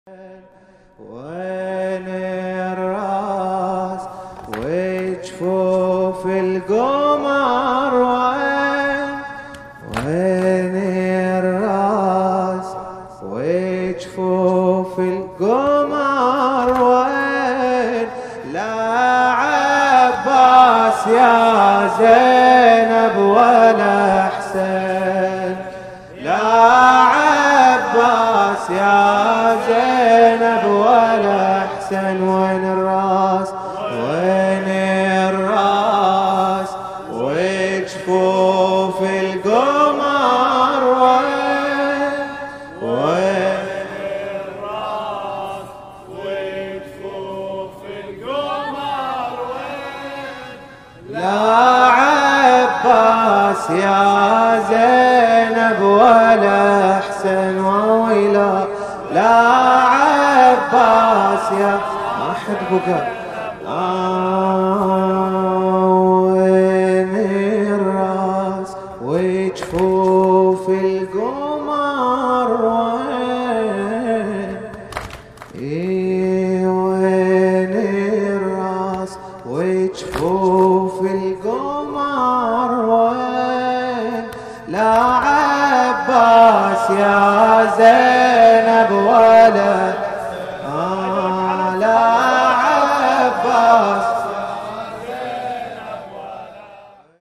وين الراس وجفوف القمر؟ وين الراس وجفوف القمر؟ وين لا عباس يا زينب ولا حسين؟ لا عباس يا زينب ولا حسين. وين الراس وين الراس وجفوف القمر؟ وين الراس وجفوف القمر؟ لا عباس يا زينب ولا حسين. ويلا لا عباس يا ما حد بقى. وين الراس وجفوف القمر؟ وين الراس وجفوف القمر؟ وين لا عباس يا زينب ولا